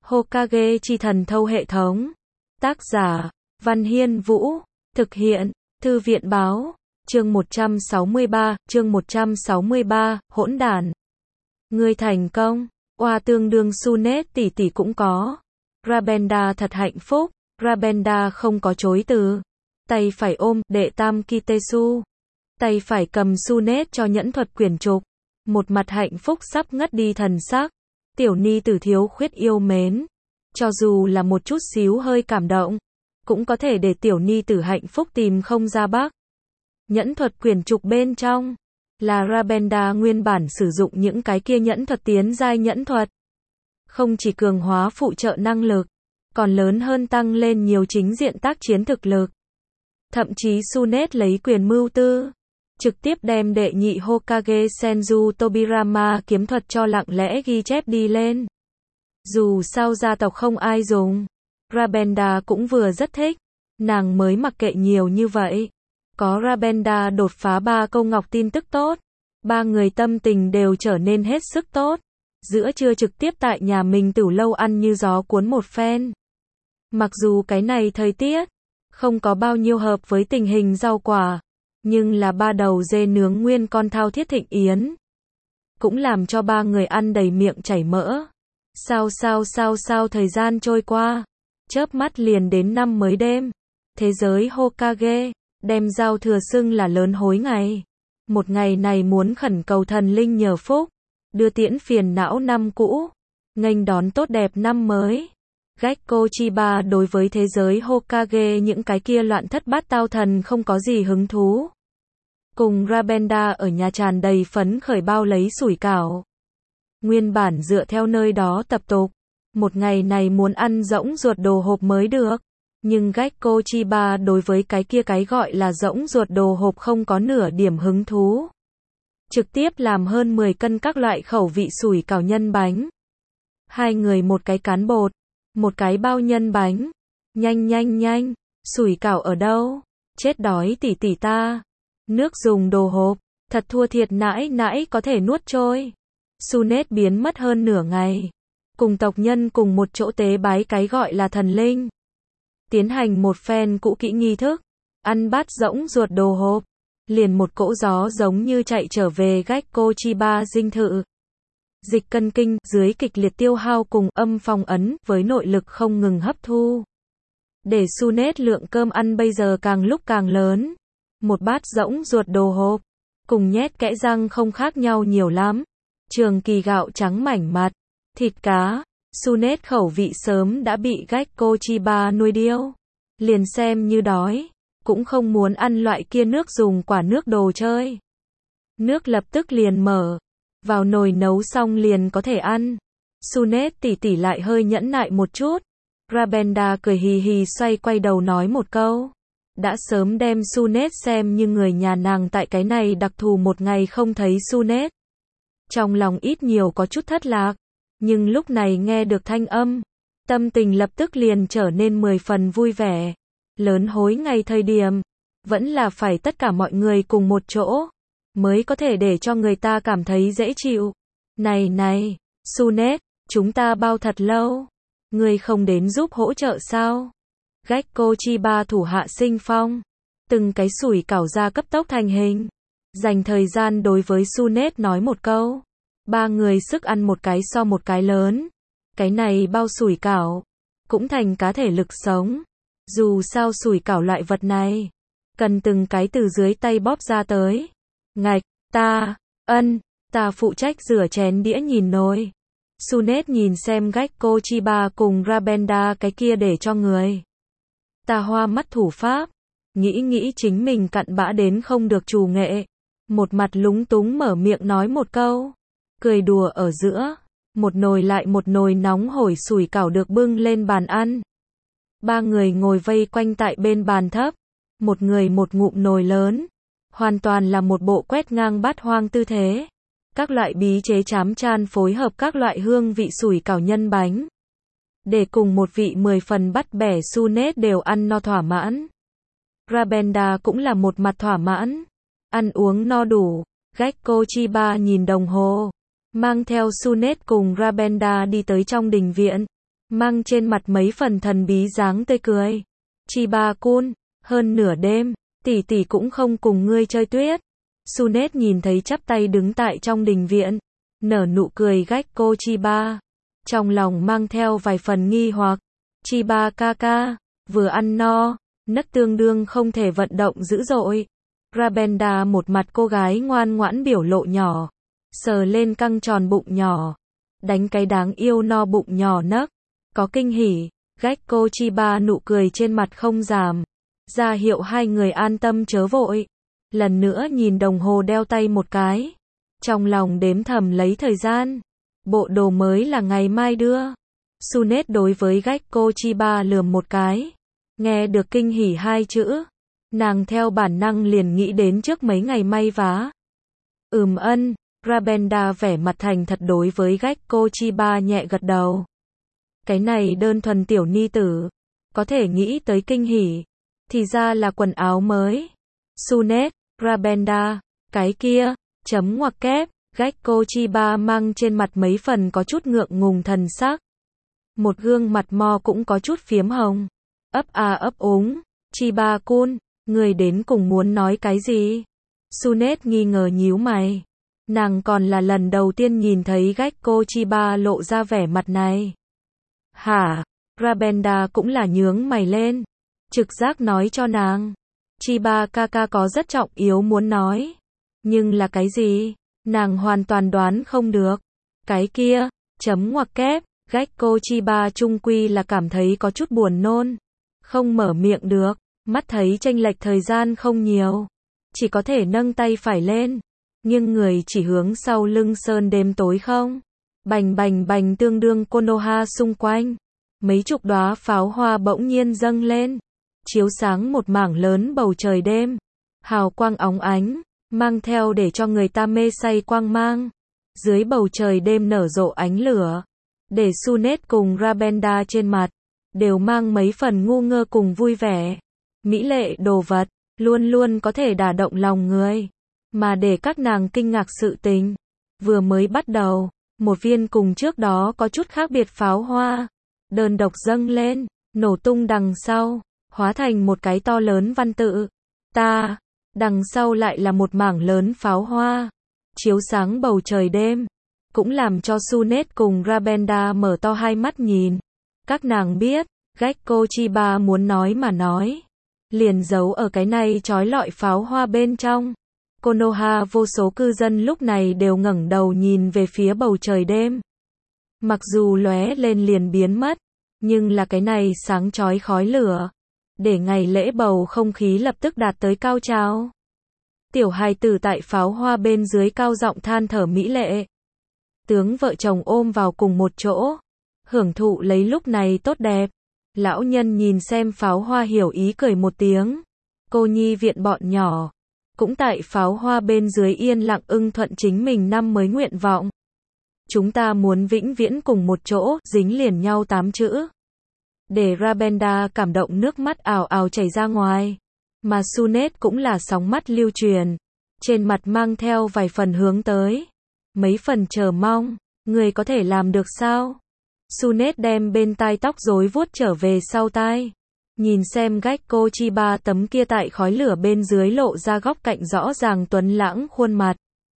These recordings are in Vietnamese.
Hokage chi thần thâu hệ thống. Tác giả, Văn Hiên Vũ. Thực hiện, Thư viện Báo. Chương 163, hỗn đản. Ngươi thành công. Oa tương đương Tsunade tỷ tỷ cũng có. Rabenda thật hạnh phúc. Rabenda không có chối từ. Tay phải ôm đệ tam Kitesu. Tay phải cầm Tsunade cho nhẫn thuật quyển trục. Một mặt hạnh phúc sắp ngất đi thần sắc. Tiểu ni tử thiếu khuyết yêu mến. Cho dù là một chút xíu hơi cảm động, cũng có thể để tiểu ni tử hạnh phúc tìm không ra bắc. Nhẫn thuật quyển trục bên trong là Rabenda nguyên bản sử dụng những cái kia nhẫn thuật tiến giai nhẫn thuật. Không chỉ cường hóa phụ trợ năng lực, còn lớn hơn tăng lên nhiều chính diện tác chiến thực lực. Thậm chí Tsunade lấy quyền mưu tư, trực tiếp đem đệ nhị Hokage Senju Tobirama kiếm thuật cho lặng lẽ ghi chép đi lên. Dù sao gia tộc không ai dùng, Rabenda cũng vừa rất thích, nàng mới mặc kệ nhiều như vậy. Có Rabenda đột phá 3 câu ngọc tin tức tốt, ba người tâm tình đều trở nên hết sức tốt. Giữa trưa trực tiếp tại nhà mình tửu lâu ăn như gió cuốn một phen. Mặc dù cái này thời tiết không có bao nhiêu hợp với tình hình rau quả, nhưng là 3 đầu dê nướng nguyên con thao thiết thịnh yến, cũng làm cho ba người ăn đầy miệng chảy mỡ. Sao thời gian trôi qua, chớp mắt liền đến năm mới đêm. Thế giới Hokage đem giao thừa xưng là lớn hối ngày. Một ngày này muốn khẩn cầu thần linh nhờ phúc, đưa tiễn phiền não năm cũ, nghênh đón tốt đẹp năm mới. Gekko Chiba đối với thế giới Hokage những cái kia loạn thất bát tao thần không có gì hứng thú. Cùng Rabenda ở nhà tràn đầy phấn khởi bao lấy sủi cảo. Nguyên bản dựa theo nơi đó tập tục, một ngày này muốn ăn rỗng ruột đồ hộp mới được. Nhưng Gekko Chiba đối với cái kia cái gọi là rỗng ruột đồ hộp không có nửa điểm hứng thú. Trực tiếp làm hơn 10 cân các loại khẩu vị sủi cảo nhân bánh. Hai người một cái cán bột, một cái bao nhân bánh. Nhanh, sủi cảo ở đâu? Chết đói tỉ tỉ ta. Nước dùng đồ hộp, thật thua thiệt nãi có thể nuốt trôi. Tsunade biến mất hơn nửa ngày. Cùng tộc nhân cùng một chỗ tế bái cái gọi là thần linh. Tiến hành một phen cũ kỹ nghi thức, ăn bát rỗng ruột đồ hộp, liền một cỗ gió giống như chạy trở về Gekko Chiba dinh thự. Dịch cân kinh dưới kịch liệt tiêu hao cùng âm phong ấn với nội lực không ngừng hấp thu. Để Tsunade lượng cơm ăn bây giờ càng lúc càng lớn. Một bát rỗng ruột đồ hộp, cùng nhét kẽ răng không khác nhau nhiều lắm. Trường kỳ gạo trắng mảnh mặt, thịt cá. Tsunade khẩu vị sớm đã bị Gekko Chiba nuôi điêu. Liền xem như đói, cũng không muốn ăn loại kia nước dùng quả nước đồ chơi. Nước lập tức liền mở, vào nồi nấu xong liền có thể ăn. Tsunade tỉ tỉ lại hơi nhẫn nại một chút. Rabenda cười hì hì xoay quay đầu nói một câu. Đã sớm đem Tsunade xem như người nhà nàng tại cái này đặc thù một ngày không thấy Tsunade. Trong lòng ít nhiều có chút thất lạc. Nhưng lúc này nghe được thanh âm, tâm tình lập tức liền trở nên 10 phần vui vẻ. Lớn hối ngày thời điểm, vẫn là phải tất cả mọi người cùng một chỗ, mới có thể để cho người ta cảm thấy dễ chịu. Này, Tsunade, chúng ta bao thật lâu, ngươi không đến giúp hỗ trợ sao? Gekko Chiba thủ hạ sinh phong, từng cái sủi cảo ra cấp tốc thành hình, dành thời gian đối với Tsunade nói một câu. Ba người sức ăn một cái so một cái lớn. Cái này bao sủi cảo cũng thành cá thể lực sống. Dù sao sủi cảo loại vật này cần từng cái từ dưới tay bóp ra tới. Ngạch, ta phụ trách rửa chén đĩa nhìn nồi. Tsunade nhìn xem Gekko Chiba cùng Rabenda cái kia để cho người ta hoa mắt thủ pháp, nghĩ chính mình cặn bã đến không được trù nghệ, một mặt lúng túng mở miệng nói một câu. Cười đùa ở giữa, một nồi lại một nồi nóng hổi sủi cảo được bưng lên bàn ăn. Ba người ngồi vây quanh tại bên bàn thấp, một người một ngụm nồi lớn, hoàn toàn là một bộ quét ngang bát hoang tư thế. Các loại bí chế chám chan phối hợp các loại hương vị sủi cảo nhân bánh. Để cùng một vị 10 phần bắt bẻ Tsunade đều ăn no thỏa mãn. Rabenda cũng là một mặt thỏa mãn, ăn uống no đủ. Gekko Chiba nhìn đồng hồ, mang theo Tsunade cùng Rabenda đi tới trong đình viện. mang trên mặt mấy phần thần bí dáng tươi cười. Chiba-kun, hơn nửa đêm, tỷ tỷ cũng không cùng ngươi chơi tuyết. Sunet nhìn thấy chắp tay đứng tại trong đình viện, nở nụ cười Gekko Chiba, trong lòng mang theo vài phần nghi hoặc. Chiba ca, vừa ăn no, nấc tương đương không thể vận động dữ dội. Rabenda một mặt cô gái ngoan ngoãn biểu lộ nhỏ, sờ lên căng tròn bụng nhỏ, đánh cái đáng yêu no bụng nhỏ nấc, có kinh hỉ. Gekko Chiba nụ cười trên mặt không giảm, ra hiệu hai người an tâm chớ vội. Lần nữa nhìn đồng hồ đeo tay một cái, trong lòng đếm thầm lấy thời gian. Bộ đồ mới là ngày mai đưa. Sunet đối với Gekko Chiba lườm một cái, nghe được kinh hỉ hai chữ, nàng theo bản năng liền nghĩ đến trước mấy ngày may vá. Ân, Rabenda vẻ mặt thành thật đối với Gekko Chiba nhẹ gật đầu. Cái này đơn thuần tiểu ni tử, có thể nghĩ tới kinh hỉ, thì ra là quần áo mới. Sunet, Rabenda, cái kia, chấm ngoặc kép, Gekko Chiba mang trên mặt mấy phần có chút ngượng ngùng thần sắc. Một gương mặt mo cũng có chút phiếm hồng. Ấp úng, Chiba-kun, người đến cùng muốn nói cái gì? Sunet nghi ngờ nhíu mày. Nàng còn là lần đầu tiên nhìn thấy Gekko Chiba lộ ra vẻ mặt này. Hả? Rabenda cũng là nhướng mày lên. Trực giác nói cho nàng. Chiba ca có rất trọng yếu muốn nói. Nhưng là cái gì? Nàng hoàn toàn đoán không được. Cái kia, chấm ngoặc kép, Gekko Chiba trung quy là cảm thấy có chút buồn nôn. Không mở miệng được, mắt thấy chênh lệch thời gian không nhiều. Chỉ có thể nâng tay phải lên, nhưng người chỉ hướng sau lưng sơn đêm tối không. Bành tương đương Konoha xung quanh. Mấy chục đóa pháo hoa bỗng nhiên dâng lên, chiếu sáng một mảng lớn bầu trời đêm. Hào quang óng ánh, mang theo để cho người ta mê say quang mang. Dưới bầu trời đêm nở rộ ánh lửa, để Sunet cùng Rabenda trên mặt đều mang mấy phần ngu ngơ cùng vui vẻ. Mỹ lệ đồ vật luôn luôn có thể đả động lòng người, mà để các nàng kinh ngạc sự tình vừa mới bắt đầu, một viên cùng trước đó có chút khác biệt pháo hoa đơn độc dâng lên, nổ tung đằng sau, hóa thành một cái to lớn văn tự ta, đằng sau lại là một mảng lớn pháo hoa chiếu sáng bầu trời đêm, cũng làm cho Sunet cùng Rabenda mở to hai mắt nhìn. Các nàng biết, Gekko Chiba muốn nói mà nói, liền giấu ở cái này chói lọi pháo hoa bên trong. Konoha vô số cư dân lúc này đều ngẩng đầu nhìn về phía bầu trời đêm. Mặc dù lóe lên liền biến mất, nhưng là cái này sáng chói khói lửa, để ngày lễ bầu không khí lập tức đạt tới cao trào. Tiểu hài tử tại pháo hoa bên dưới cao giọng than thở mỹ lệ. Tướng vợ chồng ôm vào cùng một chỗ, hưởng thụ lấy lúc này tốt đẹp. Lão nhân nhìn xem pháo hoa hiểu ý cười một tiếng. Cô nhi viện bọn nhỏ cũng tại pháo hoa bên dưới yên lặng ưng thuận chính mình năm mới nguyện vọng. Chúng ta muốn vĩnh viễn cùng một chỗ, dính liền nhau 8 chữ. Để Rabenda cảm động nước mắt ào ào chảy ra ngoài. Mà Sunet cũng là sóng mắt lưu truyền, trên mặt mang theo vài phần hướng tới, mấy phần chờ mong. Người có thể làm được sao? Sunet đem bên tai tóc rối vuốt trở về sau tai, nhìn xem Gekko Chiba tấm kia tại khói lửa bên dưới lộ ra góc cạnh rõ ràng tuấn lãng khuôn mặt,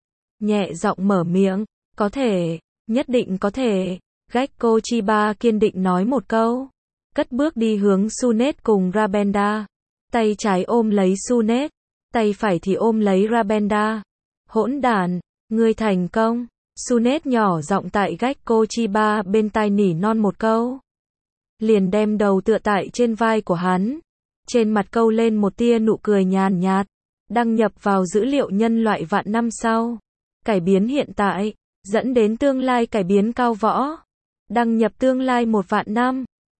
nhẹ giọng mở miệng, có thể, nhất định có thể. Gekko Chiba kiên định nói một câu, cất bước đi hướng Sunet cùng Rabenda, tay trái ôm lấy Sunet, tay phải thì ôm lấy Rabenda. Hỗn đản, ngươi thành công. Sunet nhỏ giọng tại Gekko Chiba bên tai nỉ non một câu, liền đem đầu tựa tại trên vai của hắn, trên mặt câu lên một tia nụ cười nhàn nhạt. Đăng nhập vào dữ liệu nhân loại vạn năm sau, cải biến hiện tại, dẫn đến tương lai cải biến cao võ. Đăng nhập tương lai 1 vạn năm.